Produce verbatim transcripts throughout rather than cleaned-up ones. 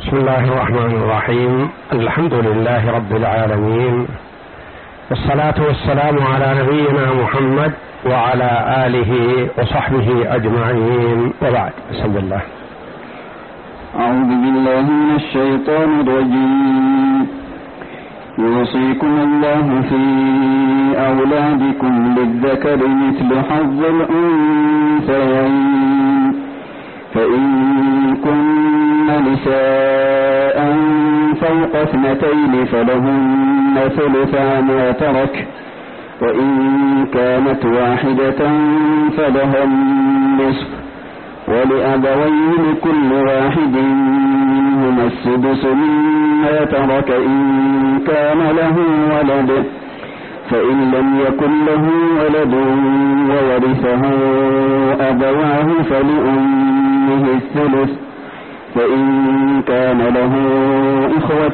بسم الله الرحمن الرحيم. الحمد لله رب العالمين، والصلاة والسلام على نبينا محمد وعلى آله وصحبه أجمعين، وبعد. بسم الله. أعوذ بالله من الشيطان الرجيم. يوصيكم الله في أولادكم للذكر مثل حظ الأنثيين، فإن كن نساء فوق اثنتين فلهن ثلثا ما ترك، وإن كانت واحدة فلها النصف، ولأبويه لكل واحد منهما السدس مما ترك إن كان له ولد، فإن لم يكن له ولد وورثه أبواه فلأمه الثلث، فإن كان له إخوة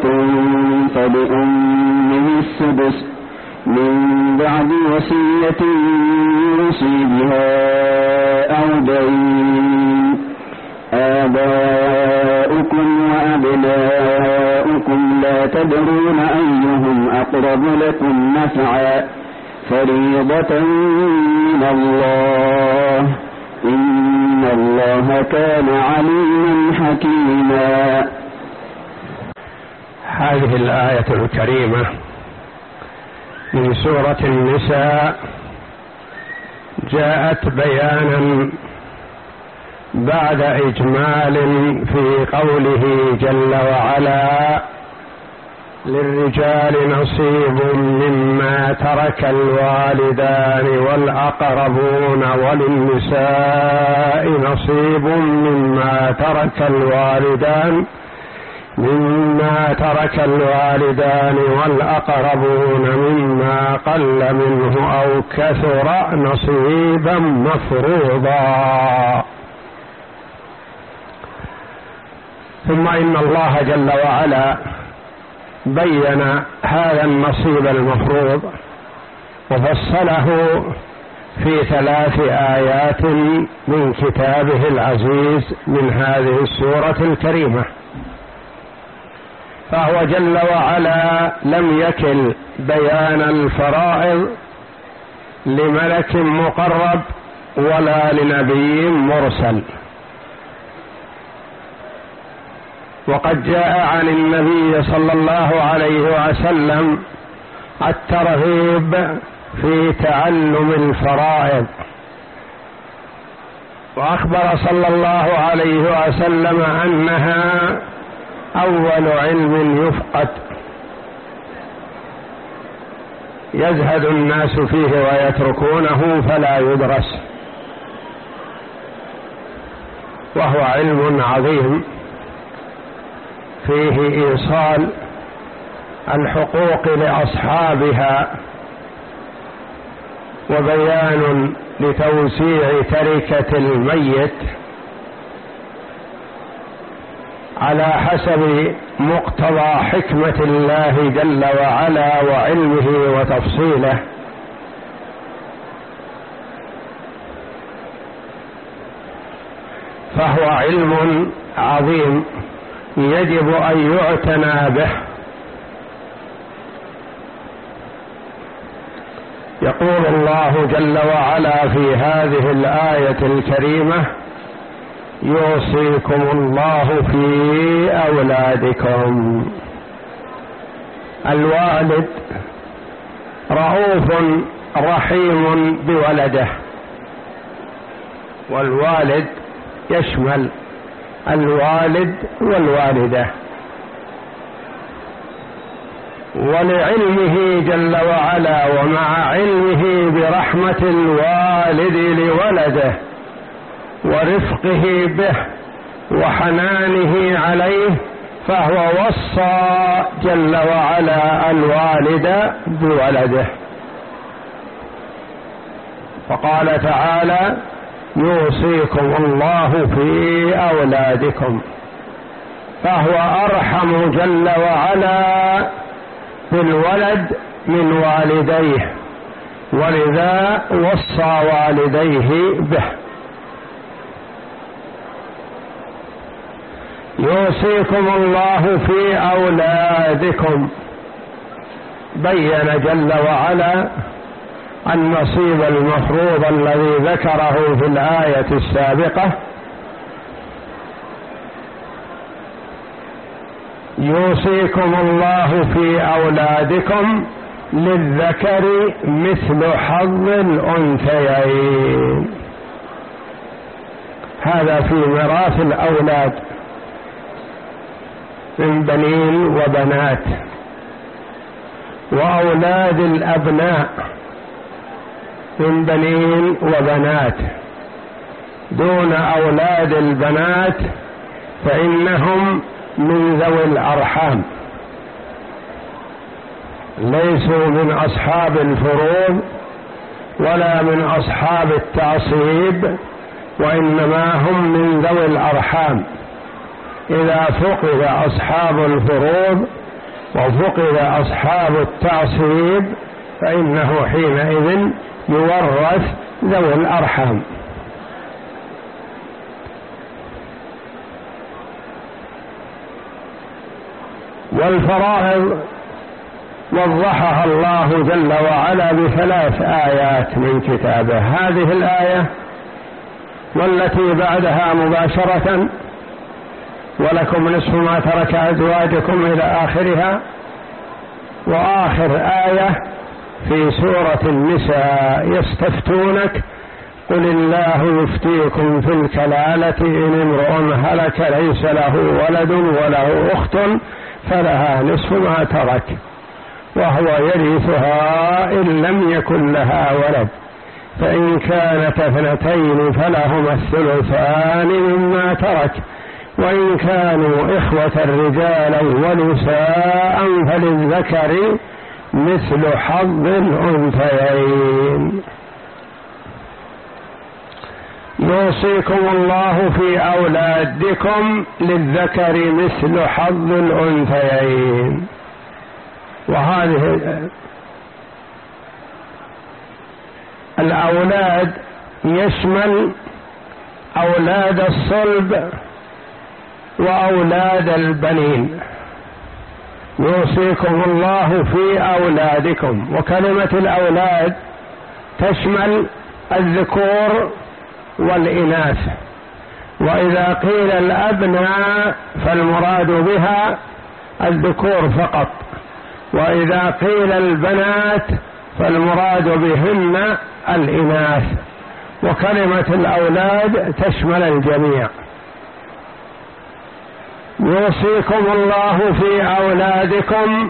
فلأمه السدس من بعد وصية يوصي بها أو دين. آباؤكم وأبناؤكم لا تدرون أيهم أقرب لكم نفعا، فريضة من الله، إن الله كان عليما حكيما. هذه الآية الكريمة من سورة النساء جاءت بيانا بعد إجمال في قوله جل وعلا: للرجال نصيب مما ترك الوالدان والأقربون وللنساء نصيب مما ترك الوالدان مما ترك الوالدان والأقربون مما قل منه أو كثر نصيبا مفروضا. ثم إن الله جل وعلا بين هذا النصيب المفروض وفصله في ثلاث آيات من كتابه العزيز من هذه السورة الكريمة. فهو جل وعلا لم يكل بيان الفرائض لملك مقرب ولا لنبي مرسل، وقد جاء عن النبي صلى الله عليه وسلم الترغيب في تعلم الفرائض، وأخبر صلى الله عليه وسلم أنها أول علم يفقد يزهد الناس فيه ويتركونه فلا يدرس، وهو علم عظيم فيه إيصال الحقوق لأصحابها وبيان لتوسيع تركة الميت على حسب مقتضى حكمة الله جل وعلا وعلمه وتفصيله. فهو علم عظيم يجب أن يعتنى به. يقول الله جل وعلا في هذه الآية الكريمة: يوصيكم الله في أولادكم. الوالد رؤوف رحيم بولده، والوالد يشمل الوالد والوالدة، ولعلمه جل وعلا ومع علمه برحمة الوالد لولده ورفقه به وحنانه عليه، فهو وصى جل وعلا الوالد بولده، فقال تعالى: يوصيكم الله في أولادكم. فهو أرحم جل وعلا بالولد من والديه، ولذا وصى والديه به. يوصيكم الله في أولادكم. بين جل وعلا النصيب المفروض الذي ذكره في الآية السابقة. يوصيكم الله في أولادكم للذكر مثل حظ الأنثيين. هذا في ميراث الأولاد من بنين وبنات، وأولاد الأبناء من بنين وبنات، دون أولاد البنات فإنهم من ذوي الأرحام، ليسوا من أصحاب الفروض ولا من أصحاب التعصيب، وإنما هم من ذوي الأرحام. إذا فقد أصحاب الفروض وفقد أصحاب التعصيب فإنه حينئذ يورث ذوي الأرحام. والفرائض وضحها الله جل وعلا بثلاث آيات من كتابه، هذه الآية والتي بعدها مباشرة ولكم نصف ما ترك أزواجكم إلى آخرها، وآخر آية في سورة النساء يستفتونك قل الله يفتيكم في الكلالة إن امرؤ هلك ليس له ولد وله أخت فلها نصف ما ترك وهو يرثها إن لم يكن لها ولد فإن كانت اثنتين فلهما الثلثان مما ترك وإن كانوا إخوة رجالا ونساء فللذكر مثل حظ الأنثيين. يوصيكم الله في أولادكم للذكر مثل حظ الأنثيين. وهذه الأولاد يشمل أولاد الصلب وأولاد البنين. يوصيكم الله في أولادكم، وكلمة الأولاد تشمل الذكور والإناث، وإذا قيل الأبناء فالمراد بها الذكور فقط، وإذا قيل البنات فالمراد بهن الإناث، وكلمة الأولاد تشمل الجميع. يوصيكم الله في أولادكم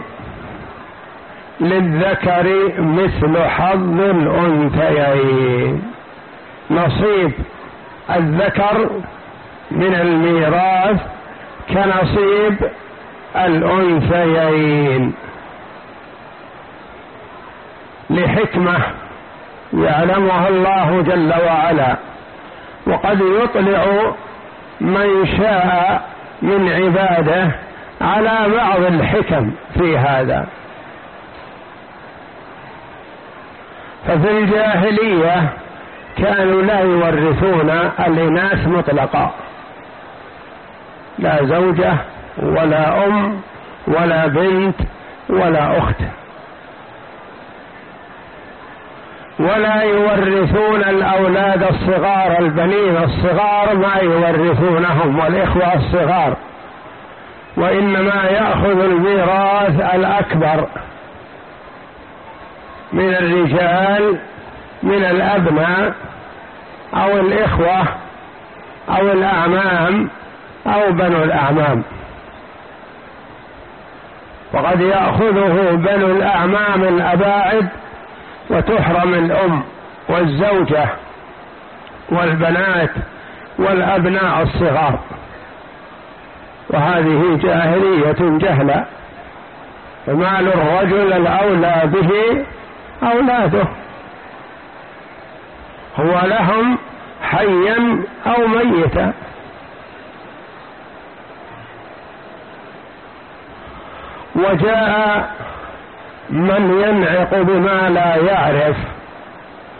للذكر مثل حظ الأنثيين. نصيب الذكر من الميراث كنصيب الأنثيين لحكمة يعلمها الله جل وعلا، وقد يطلع من شاء من عباده على بعض الحكم في هذا. ففي الجاهلية كانوا لا يورثون الإناث مطلقا، لا زوجة ولا أم ولا بنت ولا أخت، ولا يورثون الأولاد الصغار البنين الصغار ما يورثونهم والإخوة الصغار، وإنما يأخذ الميراث الأكبر من الرجال من الأبناء أو الإخوة أو الأعمام أو بنو الأعمام. وقد يأخذه بنو الأعمام الأباعد وتحرم الأم والزوجة والبنات والأبناء الصغار، وهذه جاهلية جهلة. فمال الرجل الأولى به أولاده، هو لهم حيا أو ميتا. وجاء من ينعق بما لا يعرف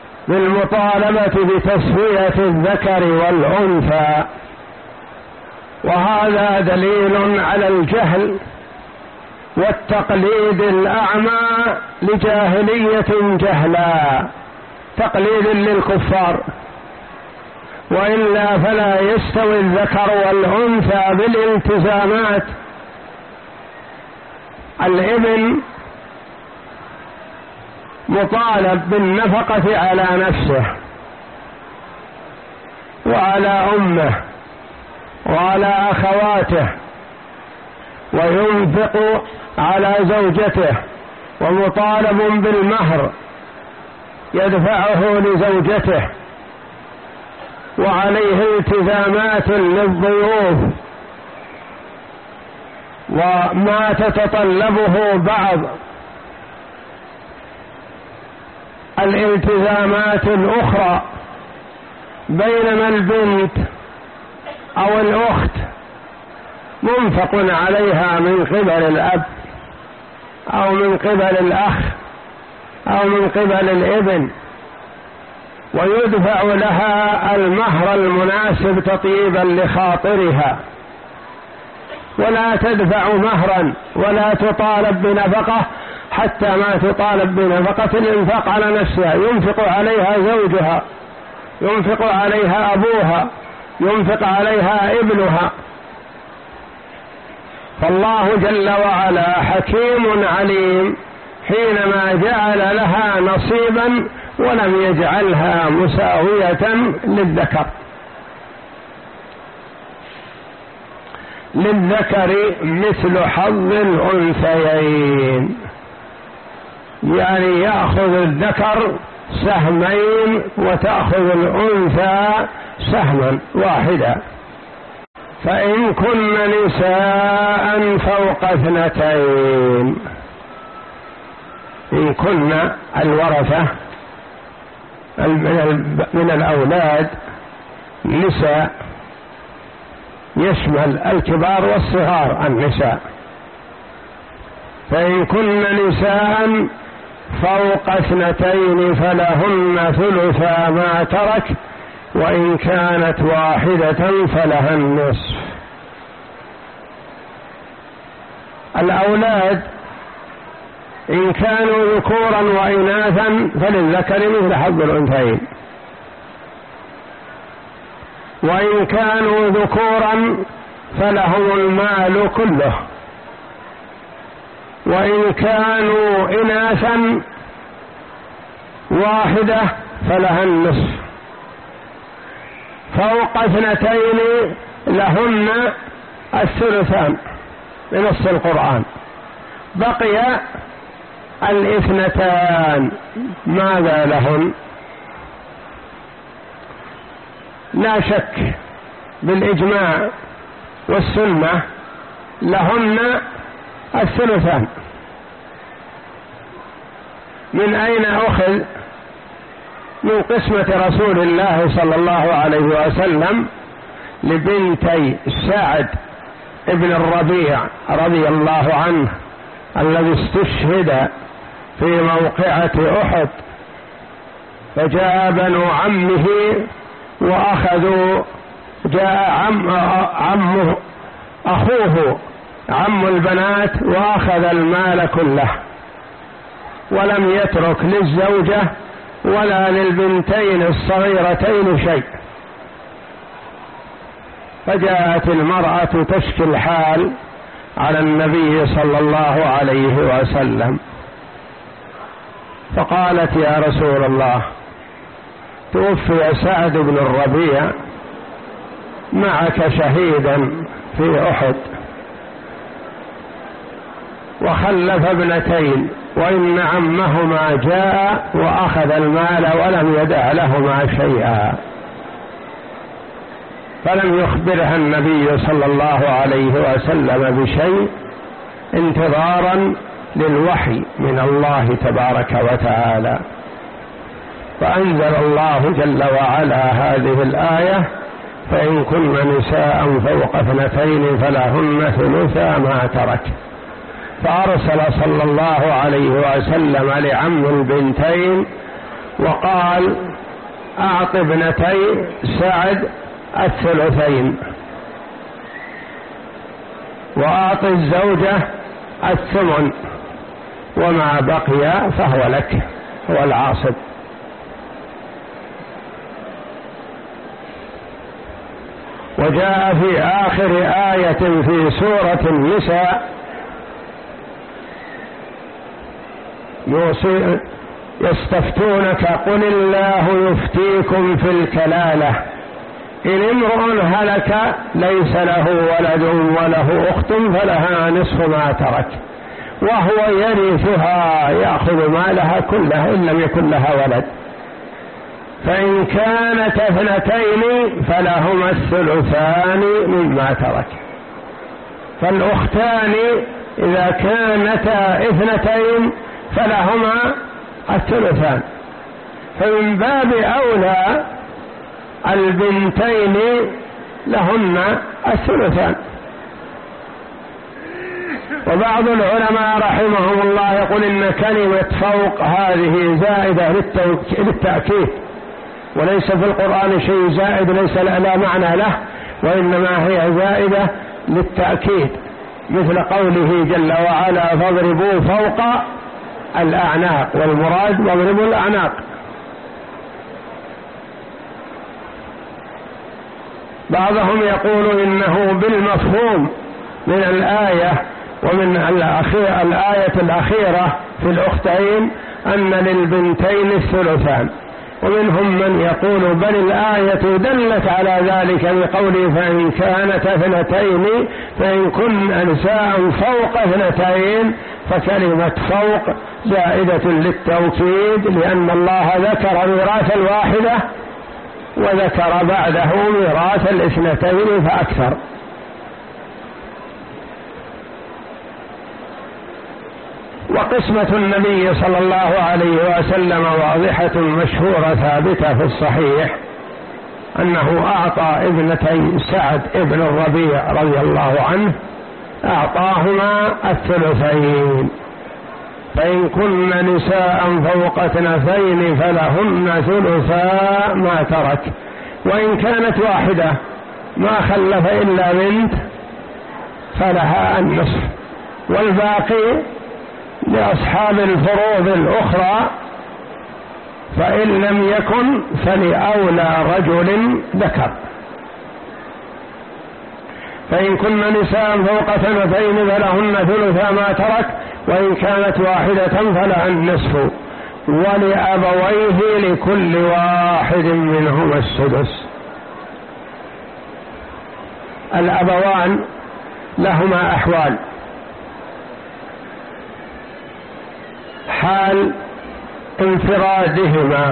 بالمطالبة بتسوية الذكر والأنثى، وهذا دليل على الجهل والتقليد الأعمى لجاهلية جهلا، تقليد للكفار، وإلا فلا يستوي الذكر والأنثى بالالتزامات. الابن مطالب بالنفقة على نفسه وعلى أمه وعلى أخواته، وينفق على زوجته، ومطالب بالمهر يدفعه لزوجته، وعليه التزامات للضيوف وما تتطلبه بعض الالتزامات الأخرى، بينما البنت أو الأخت منفق عليها من قبل الأب أو من قبل الأخ أو من قبل الابن، ويدفع لها المهر المناسب تطيبا لخاطرها، ولا تدفع مهرا ولا تطالب بنفقة حتى ما تطالب بنفقة الإنفاق على نفسها. ينفق عليها زوجها، ينفق عليها أبوها، ينفق عليها ابنها. فالله جل وعلا حكيم عليم حينما جعل لها نصيبا ولم يجعلها مساوية للذكر. للذكر مثل حظ الأنثيين، يعني يأخذ الذكر سهمين وتأخذ الأنثى سهما واحدا. فإن كن نساء فوق اثنتين، إن كن الورثة من الأولاد نساء، يشمل الكبار والصغار النساء، فإن كن نساء فوق اثنتين فلهن ثلثا ما ترك، وإن كانت واحدة فلها النصف. الأولاد إن كانوا ذكورا وإناثا فللذكر مثل حظ الأنثيين، وإن كانوا ذكورا فلهم المال كله، وإن كانوا إناثا واحدة فلها النصف. فوق اثنتين لهن الثلثان بنص القرآن. بقي الاثنتان ماذا لهن؟ لا شك بالإجماع والسنة لهن الثلثان. من أين أخذ؟ من قسمة رسول الله صلى الله عليه وسلم لبنتي سعد ابن الربيع رضي الله عنه الذي استشهد في موقعة أحد، فجاء بنو عمه وأخذوا، جاء عم عمه أخوه عم البنات وأخذ المال كله، ولم يترك للزوجة ولا للبنتين الصغيرتين شيء. فجاءت المرأة تشكي الحال على النبي صلى الله عليه وسلم، فقالت: يا رسول الله، توفي سعد بن الربيع معك شهيدا في أحد، وخلف ابنتين، وإن عمهما جاء وأخذ المال ولم يدع لهما شيئا. فلم يخبرها النبي صلى الله عليه وسلم بشيء انتظارا للوحي من الله تبارك وتعالى. فأنزل الله جل وعلا هذه الآية: فإن كن نساء فوق اثنتين فلهن ثلثا ما ترك. فأرسل صلى الله عليه وسلم لعم البنتين وقال: أعط ابنتي سعد الثلثين. وأعط الزوجة الثمن، وما بقي فهو لك، هو العاصب. وجاء في آخر آية في سورة النساء يستفتونك قل الله يفتيكم في الكلالة إن امرؤ هلك ليس له ولد وله أخت فلها نصف ما ترك وهو يرثها يأخذ مالها كله إن لم يكن لها ولد، فإن كانت اثنتين فلهما الثلثان مما ترك. فالأختان إذا كانتا اثنتين فلهما الثلثان، فمن باب أولى البنتين لهن الثلثان. وبعض العلماء رحمهم الله يقول إن كلمة فوق هذه زائدة للتأكيد، وليس في القرآن شيء زائد ليس لا معنى له، وإنما هي زائدة للتأكيد، مثل قوله جل وعلا فاضربوا فوق الأعناق، والمراد واضربوا الأعناق. بعضهم يقول إنه بالمفهوم من الآية ومن الأخير الآية الأخيرة في الأختين أن للبنتين الثلثان، ومنهم من يقول بل الآية دلت على ذلك بقوله فإن كانت اثنتين فإن كن نساء فوق اثنتين، فكلمة فوق زائدة للتوكيد، لأن الله ذكر ميراث الواحدة وذكر بعده ميراث الاثنتين فأكثر. وقسمة النبي صلى الله عليه وسلم واضحة مشهورة ثابتة في الصحيح أنه أعطى ابنتي سعد ابن الربيع رضي الله عنه أعطاهما الثلثين، فإن كن نساء فوق اثنتين فلهن ثلثا ما ترك، وإن كانت واحدة ما خلف إلا بنت فلها النصف، والباقي لأصحاب الفروض الأخرى، فإن لم يكن فلأولى رجل ذكر. فإن كن نساء فوق اثنتين فلهن ثلثا ما ترك، وإن كانت واحدة فلها النصف، ولأبويه لكل واحد منهما السدس. الأبوان لهما أحوال: حال انفرادهما،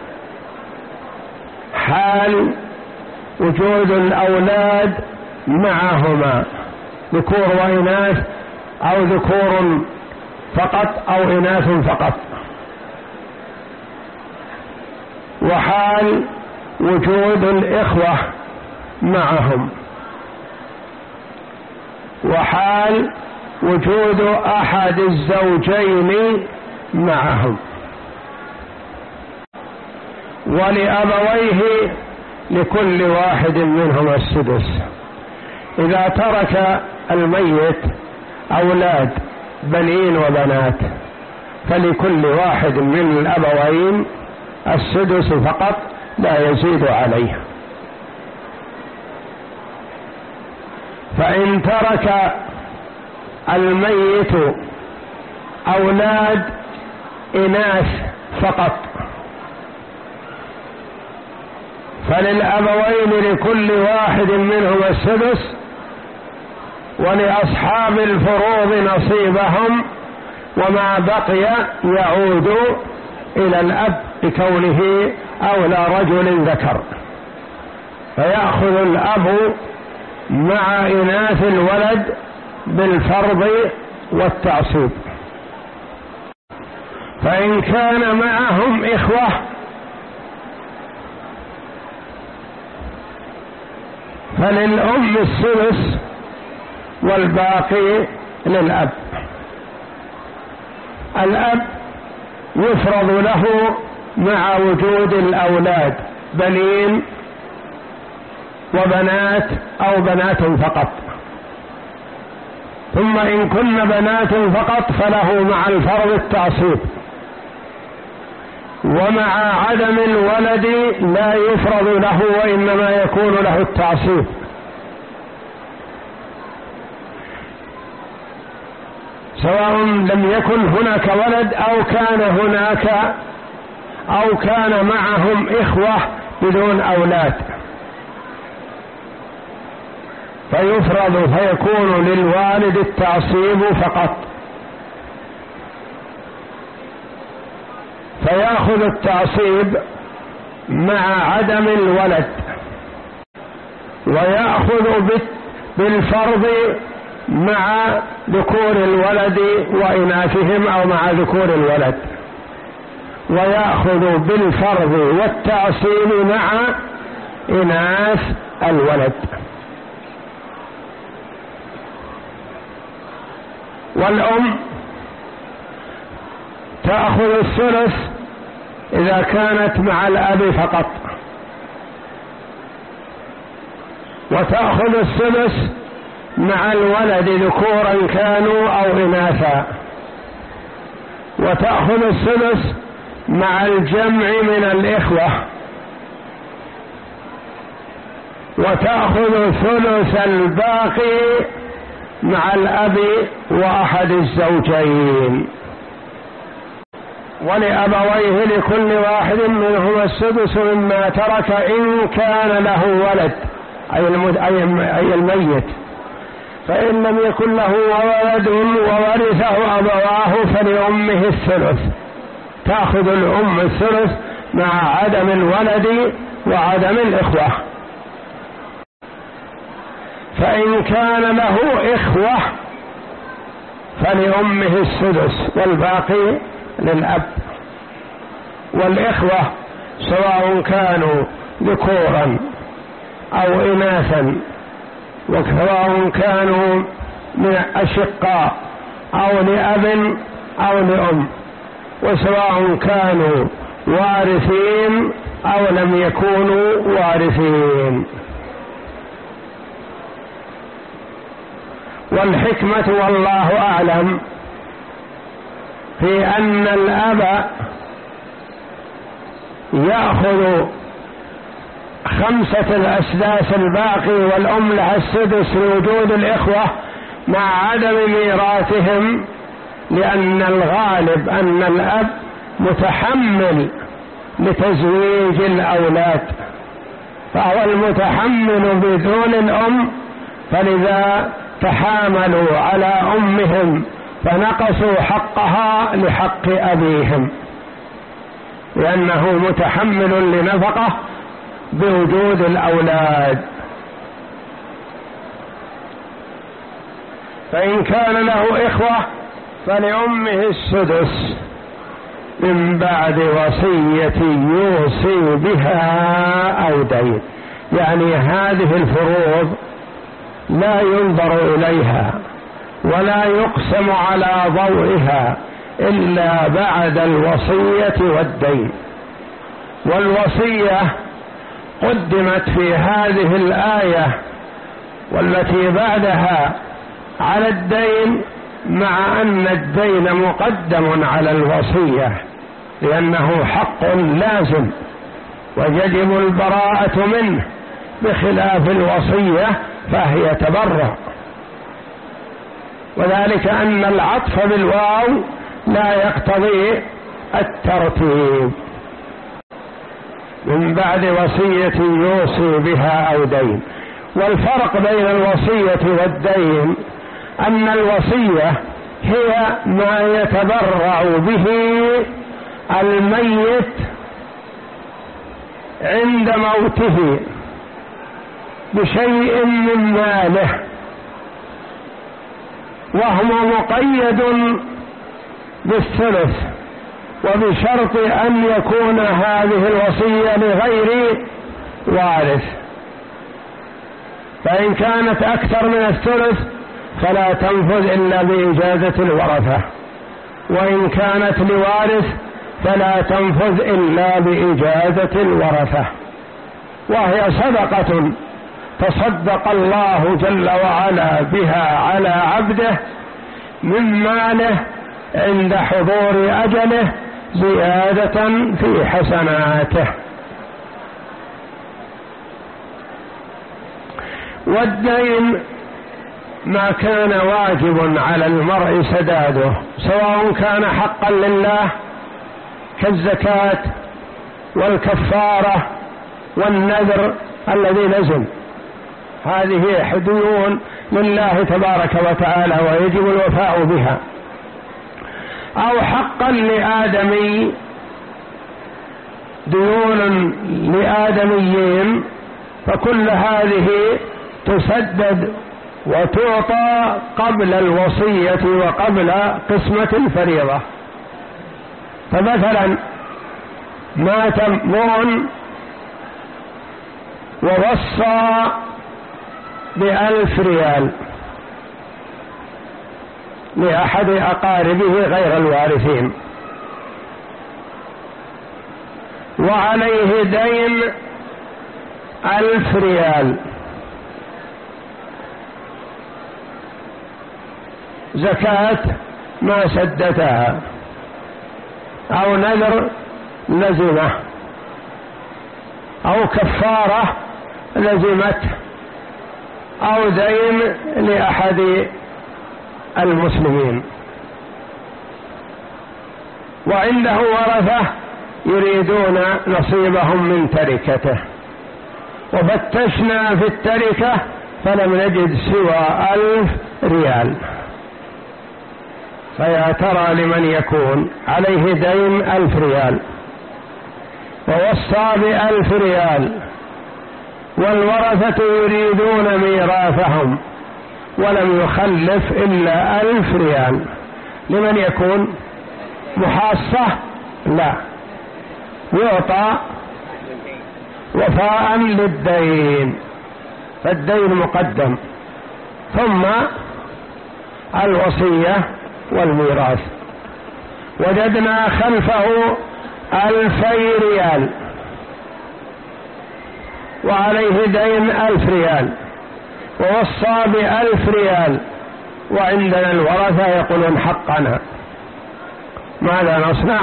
حال وجود الأولاد معهما ذكور وإناث أو ذكور فقط أو إناث فقط، وحال وجود الإخوة معهم، وحال وجود أحد الزوجين معهم. ولأبويه لكل واحد منهما السدس. إذا ترك الميت أولاد بنين وبنات فلكل واحد من الأبوين السدس فقط لا يزيد عليه. فإن ترك الميت أولاد إناث فقط فللأبوين لكل واحد منهم السدس، ولأصحاب الفروض نصيبهم، وما بقي يعود إلى الأب بكونه أولى رجل ذكر، فيأخذ الأب مع إناث الولد بالفرض والتعصيب. فإن كان معهم إخوة فللأم الثلث والباقي للأب. الأب يفرض له مع وجود الأولاد بنين وبنات أو بنات فقط، ثم إن كن بنات فقط فله مع الفرض التعصيب، ومع عدم الولد لا يفرض له وإنما يكون له التعصيب. سواء لم يكن هناك ولد أو كان هناك أو كان معهم إخوة بدون أولاد، فيفرض فيكون للوالد التعصيب فقط، فيأخذ التعصيب مع عدم الولد، ويأخذ بالفرض مع ذكور الولد وإناثهم أو مع ذكور الولد، ويأخذ بالفرض والتعصيب مع إناث الولد. والأم تأخذ الثلث إذا كانت مع الأب فقط، وتأخذ الثلث مع الولد ذكورا كانوا أو إناثا، وتأخذ الثلث مع الجمع من الإخوة، وتأخذ ثلث الباقي مع الأب وأحد الزوجين. ولأبويه لكل واحد منهما السدس مما ترك إن كان له ولد، أي الميت، فإن لم يكن له ولد وورثه أبواه فلأمه الثلث، تأخذ الأم الثلث مع عدم الولد وعدم الإخوة. فإن كان له إخوة فلأمه السدس والباقي للأب. والإخوة سواء كانوا ذكورا أو إناثا، وسواء كانوا من أشقاء أو لأب أو لأم، وسواء كانوا وارثين أو لم يكونوا وارثين. والحكمة والله أعلم في أن الأب يأخذ خمسة الأسداس الباقي والأم لها السدس لوجود الإخوة مع عدم ميراثهم، لأن الغالب أن الأب متحمل لتزويج الأولاد، فهو المتحمل بدون الأم، فلذا تحاملوا على أمهم فنقصوا حقها لحق أبيهم، لأنه متحمل لنفقه بوجود الأولاد. فإن كان له إخوة فلأمه السدس من بعد وصية يوصي بها أو دين. يعني هذه الفروض لا ينظر إليها ولا يقسم على ضوئها إلا بعد الوصية والدين. والوصية قدمت في هذه الآية والتي بعدها على الدين، مع أن الدين مقدم على الوصية لأنه حق لازم ويجب البراءة منه، بخلاف الوصية فهي تبرع. وذلك أن العطف بالواو لا يقتضي الترتيب. من بعد وصية يوصي بها أو دين. والفرق بين الوصية والدين أن الوصية هي ما يتبرع به الميت عند موته بشيء من ماله، وهو مقيد بالثلث، وبشرط أن يكون هذه الوصية لغير وارث. فإن كانت أكثر من الثلث فلا تنفذ إلا بإجازة الورثة، وإن كانت لوارث فلا تنفذ إلا بإجازة الورثة، وهي صدقة تصدق الله جل وعلا بها على عبده من ماله عند حضور أجله زيادة في حسناته. والدين ما كان واجب على المرء سداده، سواء كان حقا لله كالزكاة والكفارة والنذر الذي لزم، هذه ديون لله تبارك وتعالى ويجب الوفاء بها، أو حقا لآدمي، ديون لآدميين، فكل هذه تسدد وتعطى قبل الوصية وقبل قسمة الفريضة. فمثلا مات امرؤ ووصى بألف ريال لأحد أقاربه غير الوارثين، وعليه دين ألف ريال، زكاة ما سدتها، أو نذر لزمه، أو كفارة لزمته، أو دين لأحد المسلمين، وعنده ورثة يريدون نصيبهم من تركته، وفتشنا في التركة فلم نجد سوى ألف ريال، فيا ترى لمن يكون عليه دين ألف ريال ووصى بألف ريال والورثة يريدون ميراثهم ولم يخلف إلا ألف ريال، لمن يكون؟ محاصة؟ لا، يعطى وفاء للدين، فالدين مقدم ثم الوصية والميراث. وجدنا خلفه ألفي ريال وعليه دين ألف ريال ووصى بألف ريال، وعندنا الورثة يقولون حقنا، ماذا نصنع؟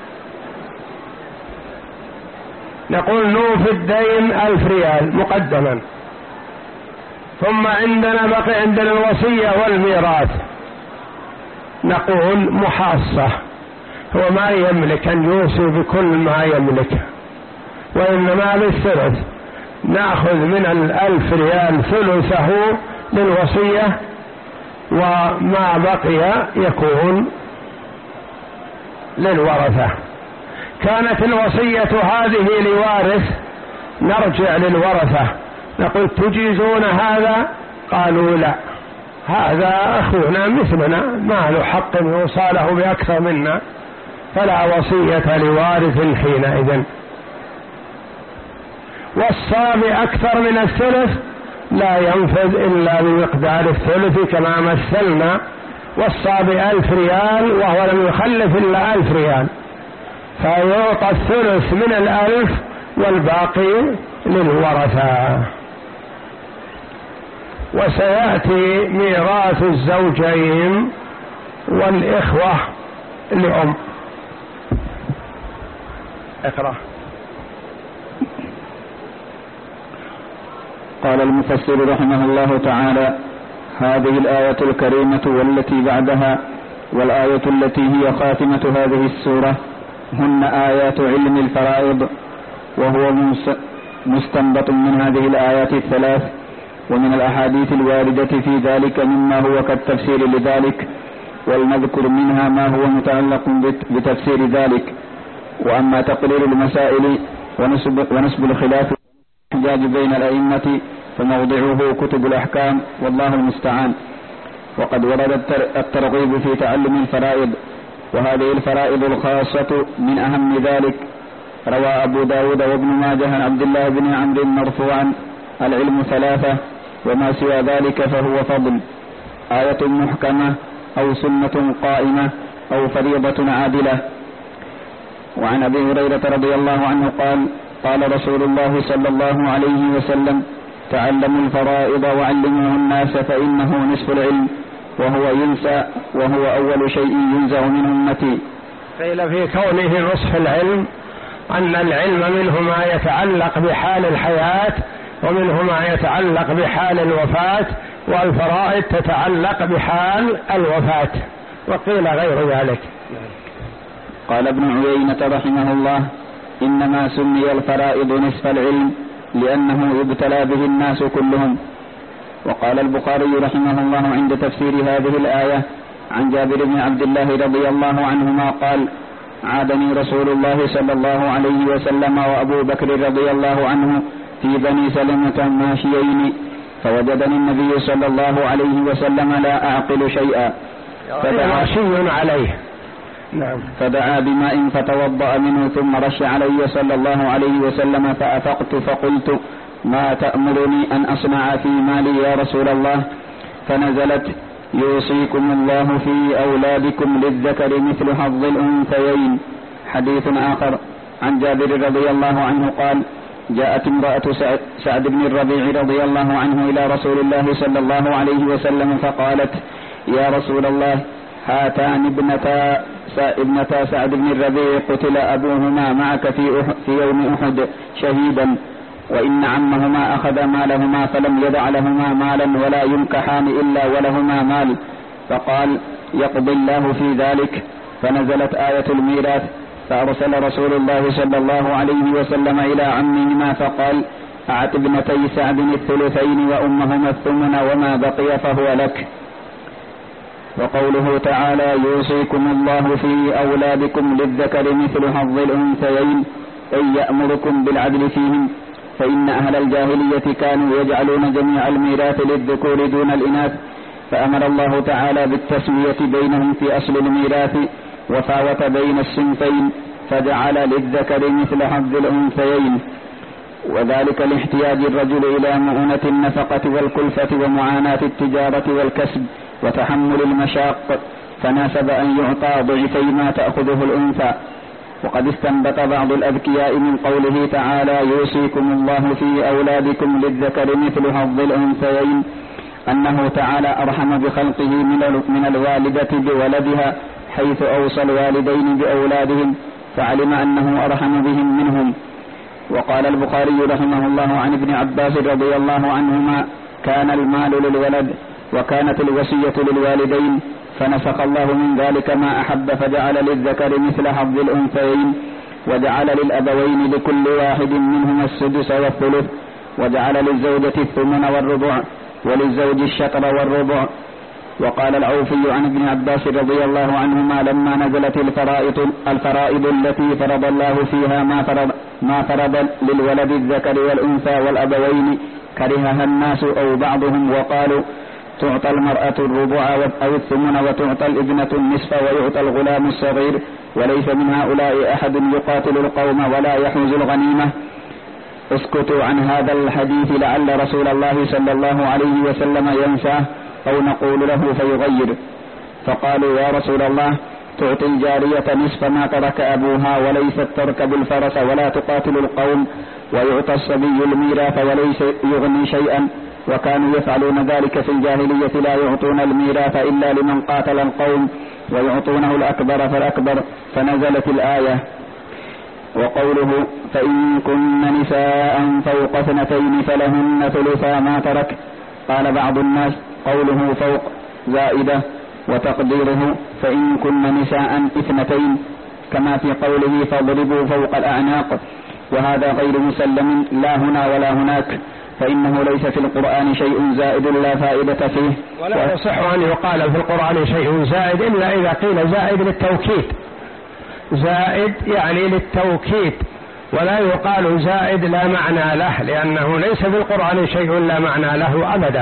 نقول نوفي الدين ألف ريال مقدما، ثم عندنا بقي عندنا الوصية والميراث، نقول محاصة، هو ما يملك أن يوصي بكل ما يملك، وإنما بالثلث، نأخذ من الألف ريال ثلثه للوصية وما بقي يكون للورثة. كانت الوصية هذه لوارث، نرجع للورثة نقول تجيزون هذا؟ قالوا لا، هذا أخونا مثلنا ما له حق يوصاله بأكثر منا، فلا وصية لوارث حينئذ. وصى بأكثر من الثلث لا ينفذ إلا بمقدار الثلث كما مثلنا، وصى بألف ريال وهو لم يخلف إلا ألف ريال، فيعطى الثلث من الألف والباقي للورثة. وسيأتي ميراث الزوجين والإخوة لأم. اقرأ. قال المفسر رحمه الله تعالى: هذه الآية الكريمة والتي بعدها والآية التي هي خاتمة هذه السورة هن آيات علم الفرائض، وهو مستنبط من هذه الآيات الثلاث ومن الأحاديث الواردة في ذلك مما هو كالتفسير لذلك، ولنذكر منها ما هو متعلق بتفسير ذلك. وأما تقرير المسائل ونسب, ونسب الخلاف والحجاج بين الأئمة فموضعه كتب الأحكام، والله المستعان. وقد ورد الترغيب في تعلم الفرائض، وهذه الفرائض الخاصة من أهم ذلك. روى أبو داود وابن ماجه عن عبد الله بن عمرو مرفوعا: العلم ثلاثة وما سوى ذلك فهو فضل، آية محكمة أو سنة قائمة أو فريضة عادلة. وعن أبي هريرة رضي الله عنه قال: قال رسول الله صلى الله عليه وسلم: تعلموا الفرائض وعلموه الناس فإنه نصف العلم وهو ينسى وهو أول شيء ينزع من أمتي. قيل في كونه نصف العلم أن العلم منه ما يتعلق بحال الحياة ومنه ما يتعلق بحال الوفاة، والفرائض تتعلق بحال الوفاة، وقيل غير ذلك. قال ابن عيينة رحمه الله: إنما سمي الفرائض نصف العلم لأنه يبتلى به الناس كلهم. وقال البخاري رحمه الله عند تفسير هذه الآية عن جابر بن عبد الله رضي الله عنهما قال: عادني رسول الله صلى الله عليه وسلم وأبو بكر رضي الله عنه في بني سلمة ماشيين، فوجدني النبي صلى الله عليه وسلم لا أعقل شيئا فدعا عليه نعم فدعا بماء فتوضأ منه ثم رش علي صلى الله عليه وسلم فأفقت فقلت: ما تأمرني أن أصنع في مالي يا رسول الله؟ فنزلت: يوصيكم الله في أولادكم للذكر مثل حظ الأنثيين. حديث آخر عن جابر رضي الله عنه قال: جاءت امرأة سعد بن الربيع رضي الله عنه إلى رسول الله صلى الله عليه وسلم فقالت: يا رسول الله، هاتان ابنتا ابنتا سعد بن الربيع قتل أبوهما معك في, في يوم أحد شهيدا، وإن عمهما أخذ مالهما فلم يدع لهما مالا ولا ينكحان إلا ولهما مال. فقال: يقضي الله في ذلك. فنزلت آية الميراث، فأرسل رسول الله صلى الله عليه وسلم إلى عمهما فقال: أعط ابنتي سعد الثلثين وأمهما الثمن وما بقي فهو لك. وقوله تعالى: يوصيكم الله في أولادكم للذكر مثل حظ الأنثيين، أي يأمركم بالعدل فيهم، فإن أهل الجاهلية كانوا يجعلون جميع الميراث للذكور دون الإناث، فأمر الله تعالى بالتسوية بينهم في أصل الميراث وفاوت بين الصنفين، فجعل للذكر مثل حظ الأنثيين، وذلك لاحتياج الرجل إلى مؤونة النفقة والكلفة ومعاناة التجارة والكسب وتحمل المشاق، فناسب أن يعطى ضعفي ما تأخذه الأنثى. وقد استنبط بعض الأذكياء من قوله تعالى: يوصيكم الله في أولادكم للذكر مثل حظ الأنثيين أنه تعالى أرحم بخلقه من الوالدة بولدها، حيث أوصى الوالدين بأولادهم فعلم أنه أرحم بهم منهم. وقال البخاري رحمه الله عن ابن عباس رضي الله عنهما: كان المال للولد وكانت الوصية للوالدين، فنسخ الله من ذلك ما أحب فجعل للذكر مثل حظ الأنثيين، وجعل للأبوين لكل واحد منهما السدس والثلث، وجعل للزوجة الثمن والربع وللزوج الشطر والربع. وقال العوفي عن ابن عباس رضي الله عنهما: لما نزلت الفرائض, الفرائض التي فرض الله فيها ما فرض, ما فرض للولد الذكر والأنثى والأبوين كرهها الناس أو بعضهم، وقالوا: تعطى المرأة الربع أو الثمن وتعطى الابنة النصف ويعطى الغلام الصغير، وليس من هؤلاء أحد يقاتل القوم ولا يحوز الغنيمة. اسكتوا عن هذا الحديث لعل رسول الله صلى الله عليه وسلم ينساه أو نقول له فيغير. فقالوا: يا رسول الله، تعطي الجارية نصف ما ترك أبوها وليست تركب الفرس ولا تقاتل القوم، ويعطى الصبي الميراث وليس يغني شيئا، وكانوا يفعلون ذلك في الجاهلية، لا يعطون الميراث إلا لمن قاتل القوم ويعطونه الأكبر فالأكبر. فنزلت الآية. وقوله: فإن كن نساء فوق اثنتين فلهن ثلثا ما ترك. قال بعض الناس: قوله فوق زائدة، وتقديره فإن كن نساء اثنتين، كما في قوله: فاضربوا فوق الأعناق. وهذا غير مسلم لا هنا ولا هناك، فإنه ليس في القرآن شيء زائد لا فائدة فيه، ولا يصح أن يقال في القرآن شيء زائد إلا إذا قيل زائد للتوكيد، زائد يعني للتوكيد، ولا يقال زائد لا معنى له، لأنه ليس في القرآن شيء لا معنى له أبدا.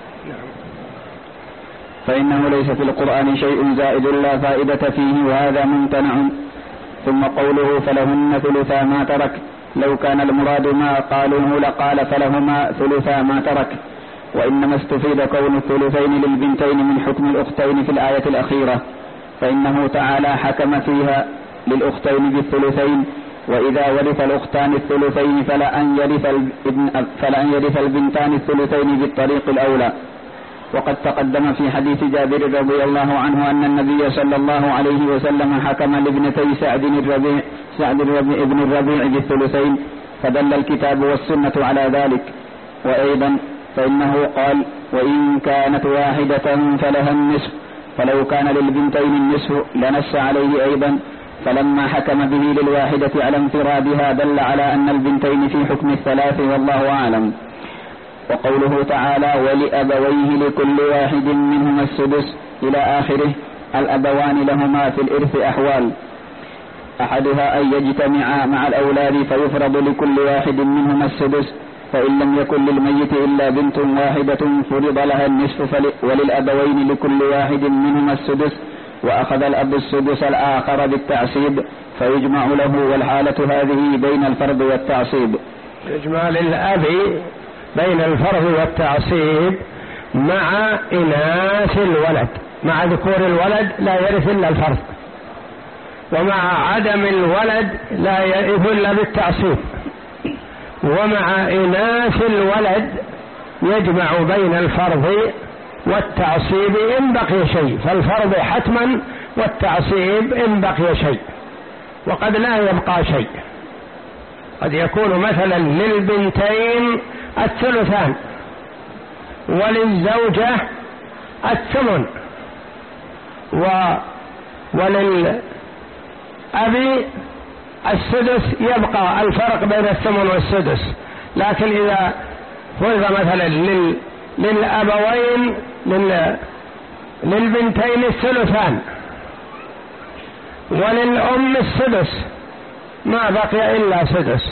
فإنه ليس في القرآن شيء زائد لا فائدة فيه، وهذا ممتنع. ثم قوله: فلهن ثلثا ما ترك، لو كان المراد ما قالوه لقال: فلهما ثلثا ما ترك، وإنما استفيد كون الثلثين للبنتين من حكم الأختين في الآية الأخيرة، فإنه تعالى حكم فيها للأختين بالثلثين وإذا ورث الأختان الثلثين فلا أن يرث الابن فلا أن يرث البنتان الثلثين بالطريق الأولى. وقد تقدم في حديث جابر رضي الله عنه أن النبي صلى الله عليه وسلم حكم لابنتي سعد الربيع سعد الربيع ابن الربيع بالثلثين، فدل الكتاب والسنة على ذلك. وأيضا فإنه قال: وإن كانت واحدة فلها النصف، فلو كان للبنتين النصف لنص عليه أيضا، فلما حكم به للواحدة على انفرادها دل على أن البنتين في حكم الثلاث، والله أعلم. وقوله تعالى: ولأبويه لكل واحد منهما السدس إلى آخره، الأبوان لهما في الإرث أحوال: أحدها أن يجتمعا مع الأولاد فيفرض لكل واحد منهما السدس، فإن لم يكن للميت إلا بنت واحدة فرض لها النصف، وللأبوين لكل واحد منهما السدس، وأخذ الأب السدس الآخر بالتعصيب فيجمع له، والحالة هذه بين الفرض والتعصيب. يجمع للأب بين الفرض والتعصيب مع إناث الولد، مع ذكور الولد لا يرث إلا الفرض، ومع عدم الولد لا يرث إلا بالتعصيب، ومع إناث الولد يجمع بين الفرض والتعصيب إن بقي شيء، فالفرض حتما والتعصيب إن بقي شيء، وقد لا يبقى شيء. قد يكون مثلا للبنتين الثلثان وللزوجة الثمن و... وللأب السدس، يبقى الفرق بين الثمن والسدس. لكن إذا فرض مثلا لل... للأبوين لل... للبنتين الثلثان وللأم السدس ما بقي إلا سدس،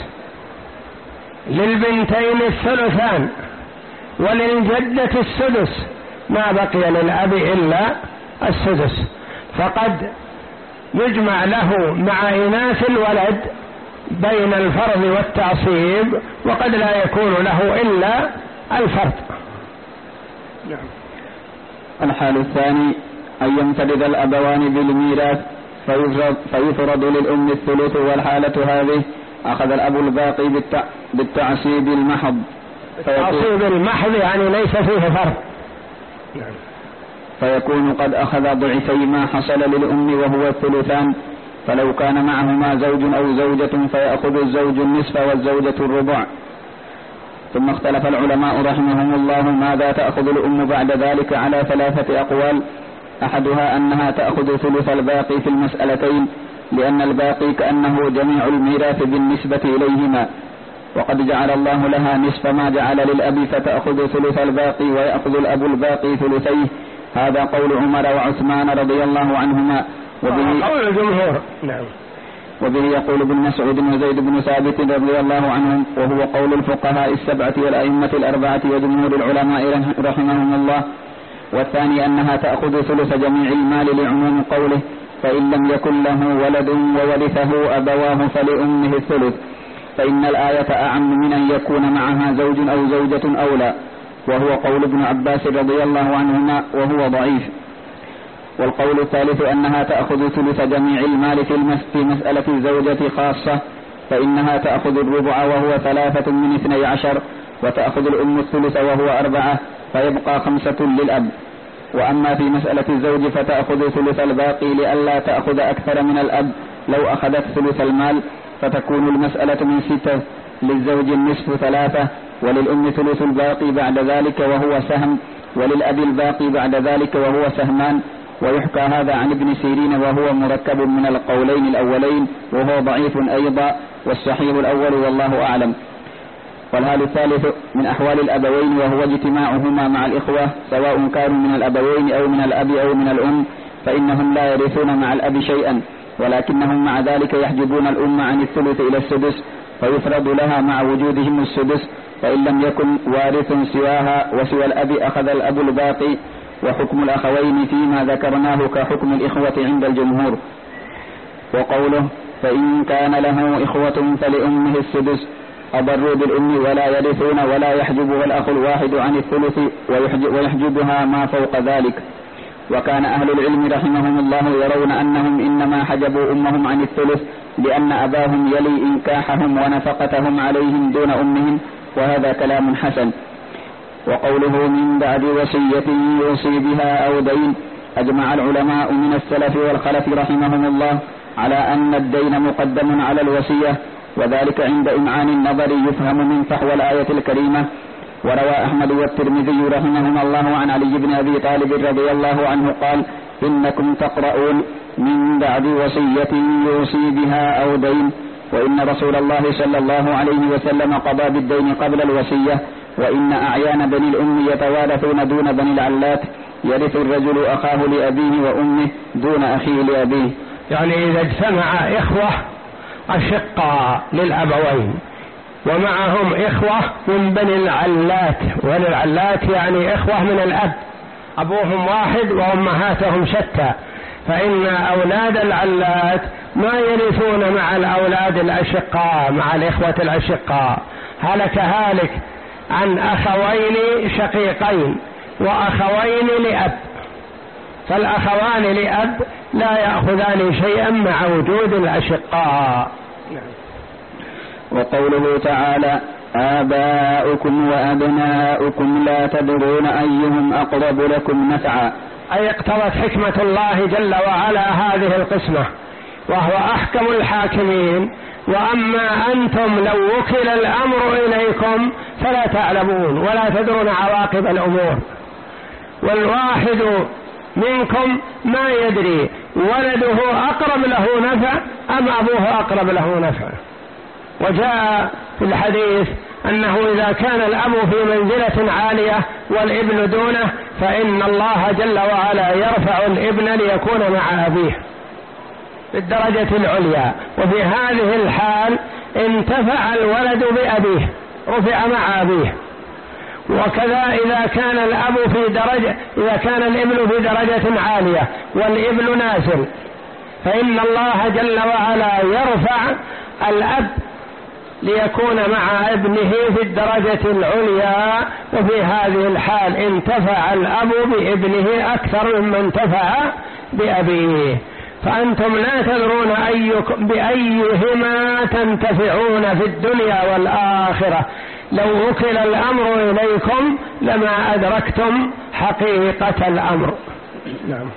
للبنتين الثلثان وللجدة السدس ما بقي للأب إلا السدس، فقد يجمع له مع إناث الولد بين الفرض والتعصيب، وقد لا يكون له إلا الفرض. الحال الثاني أن يمتدد الأبوان بالميراث فيفرض للأم الثلث، والحالة هذه أخذ الأب الباقي بالتعصيب المحض. التعصيب المحض يعني ليس فيه فرق، فيكون قد أخذ ضعفي ما حصل للأم وهو الثلثان، فلو كان معهما زوج أو زوجة فيأخذ الزوج النصف والزوجة الربع. ثم اختلف العلماء رحمهم الله ماذا تأخذ الأم بعد ذلك على ثلاثة أقوال: أحدها أنها تأخذ ثلث الباقي في المسألتين، لأن الباقي كأنه جميع الميراث بالنسبة إليهما، وقد جعل الله لها نصف ما جعل للأب، فتأخذ ثلث الباقي ويأخذ الأب الباقي ثلثيه. هذا قول عمر وعثمان رضي الله عنهما، وبه قول الجمهور. نعم. وبه يقول ابن مسعود وزيد بن ثابت رضي الله عنهم، وهو قول الفقهاء السبعة والأئمة الأربعة وجمهور العلماء رحمهم الله. والثاني أنها تأخذ ثلث جميع المال لعموم قوله: فإن لم يكن له ولد وورثه أبواه فلأمه الثلث، فإن الآية أعم من أن يكون معها زوج أو زوجة أولى، وهو قول ابن عباس رضي الله عنهما وهو ضعيف. والقول الثالث أنها تأخذ ثلث جميع المال في مسألة الزوجة خاصة، فإنها تأخذ الربع وهو ثلاثة من اثني عشر، وتأخذ الأم الثلث وهو أربعة، فيبقى خمسة للأب. وأما في مسألة الزوج فتأخذ ثلث الباقي لئلا تأخذ أكثر من الأب لو أخذت ثلث المال، فتكون المسألة من ستة، للزوج النصف ثلاثة، وللأم ثلث الباقي بعد ذلك وهو سهم، وللأب الباقي بعد ذلك وهو سهمان. ويحكى هذا عن ابن سيرين وهو مركب من القولين الأولين، وهو ضعيف أيضا، والصحيح الأول والله أعلم. والحال الثالث من أحوال الأبوين وهو اجتماعهما مع الإخوة، سواء كانوا من الأبوين أو من الأب أو من الأم، فإنهم لا يرثون مع الأب شيئا، ولكنهم مع ذلك يحجبون الأم عن الثلث إلى السدس، فيفرض لها مع وجودهم السدس، فإن لم يكن وارث سواها وسوى الأب أخذ الأب الباقي. وحكم الأخوين فيما ذكرناه كحكم الإخوة عند الجمهور. وقوله: فإن كان له إخوة فلأمه السدس، أضروا بالأم ولا يرثون ولا يحجبها الأخ الواحد عن الثلث ويحجبها ما فوق ذلك. وكان أهل العلم رحمهم الله يرون أنهم إنما حجبوا أمهم عن الثلث لأن أباهم يلي إنكاحهم ونفقتهم عليهم دون أمهم، وهذا كلام حسن. وقوله من بعد وصية يوصي بها أو دين، أجمع العلماء من السلف والخلف رحمهم الله على أن الدين مقدم على الوصية، وذلك عند إمعان النظر يفهم من فحوى الآية الكريمة. وروى أحمد والترمذي رحمهما الله عن علي بن أبي طالب رضي الله عنه قال: إنكم تقرؤون من بعد وصية يوصي بها أو دين، وإن رسول الله صلى الله عليه وسلم قضى بالدين قبل الوصية، وإن أعيان بني الأم يتوارثون دون بني العلات، يرث الرجل أخاه لأبيه وأمه دون أخيه لأبيه. يعني إذا اجتمع إخوة أشقاء للأبوين ومعهم إخوة من بني العلات، وللعلات يعني إخوة من الأب، أبوهم واحد وأمهاتهم شتى، فإن أولاد العلات ما يرثون مع الأولاد الأشقاء مع الإخوة الأشقاء. هلك هالك عن أخوين شقيقين وأخوين لأب، فالأخوان لأب لا يأخذان شيئا مع وجود الأشقاء. وقوله تعالى: آباؤكم وأبناؤكم لا تدرون أيهم أقرب لكم نفعا، أي اقتضت حكمة الله جل وعلا هذه القسمة، وهو أحكم الحاكمين. وأما أنتم لو وكل الأمر إليكم فلا تعلمون ولا تدرون عواقب الأمور، والواحد منكم ما يدري ولده أقرب له نفع أم أبوه أقرب له نفع. وجاء في الحديث أنه إذا كان الأب في منزلة عالية والابن دونه فإن الله جل وعلا يرفع الابن ليكون مع أبيه في الدرجة العليا، وفي هذه الحال انتفع الولد بأبيه، رفع مع أبيه. وكذا إذا كان الأب في درجة إذا كان الابن في درجة عالية والابن نازل فإن الله جل وعلا يرفع الأب ليكون مع ابنه في الدرجة العليا، وفي هذه الحال انتفع الأب بابنه أكثر مما انتفع بأبيه. فأنتم لا تدرون أيكم بأيهما تنتفعون في الدنيا والآخرة، لو وكل الأمر إليكم لما أدركتم حقيقة الأمر. نعم.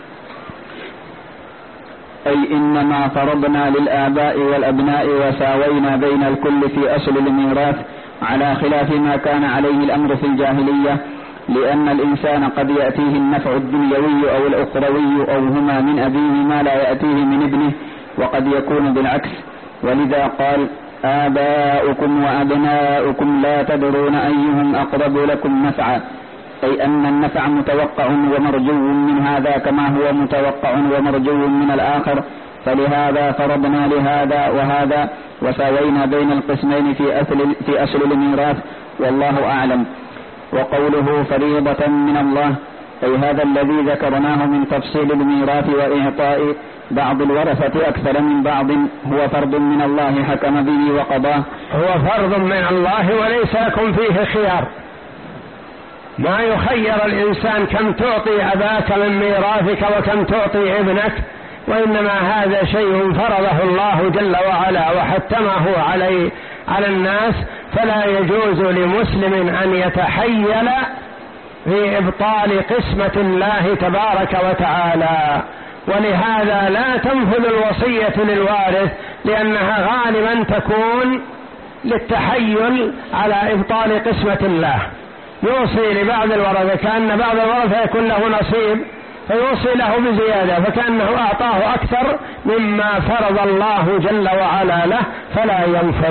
أي إنما فرضنا للآباء والأبناء وساوينا بين الكل في أصل الميراث، على خلاف ما كان عليه الأمر في الجاهلية، لأن الإنسان قد يأتيه النفع الدنيوي أو الأخروي أو هما من أبيه ما لا يأتيه من ابنه، وقد يكون بالعكس. ولذا قال: آباؤكم وأبناؤكم لا تدرون أيهم أقرب لكم نفعا، أي أن النفع متوقع ومرجو من هذا كما هو متوقع ومرجو من الآخر، فلهذا فرضنا لهذا وهذا وساوينا بين القسمين في أصل, في أصل الميراث، والله أعلم. وقوله فريضة من الله، أي هذا الذي ذكرناه من تفصيل الميراث وإعطاء بعض الورثة أكثر من بعض هو فرض من الله حكم به وقضاه. هو فرض من الله وليس لكم فيه خيار، ما يخير الإنسان كم تعطي أباك من ميراثك وكم تعطي ابنك، وإنما هذا شيء فرضه الله جل وعلا وحتمه علي على الناس، فلا يجوز لمسلم أن يتحيل في إبطال قسمة الله تبارك وتعالى. ولهذا لا تنفذ الوصية للوارث، لأنها غالبا تكون للتحيل على إبطال قسمة الله. يوصي لبعض الورثة كأن بعض الورثة يكون له نصيب فيوصي له بزيادة، فكأنه أعطاه أكثر مما فرض الله جل وعلا له، فلا ينفذ.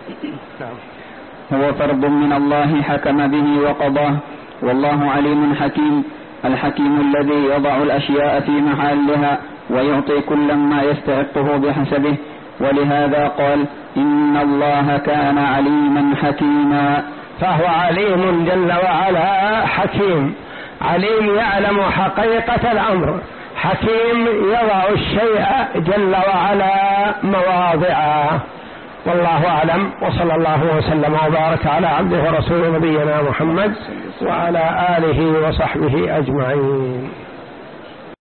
هو فرض من الله حكم به وقضاه، والله عليم حكيم، الحكيم الذي يضع الأشياء في محلها ويعطي كل ما يستحقه بحسبه. ولهذا قال: إن الله كان عليما حكيما. فهو عليم جل وعلا حكيم، عليم يعلم حقيقة الأمر، حكيم يضع الشيء جل وعلا مواضعه. والله أعلم، وصلى الله وسلم وبارك على عبده ورسوله نبينا محمد وعلى آله وصحبه أجمعين.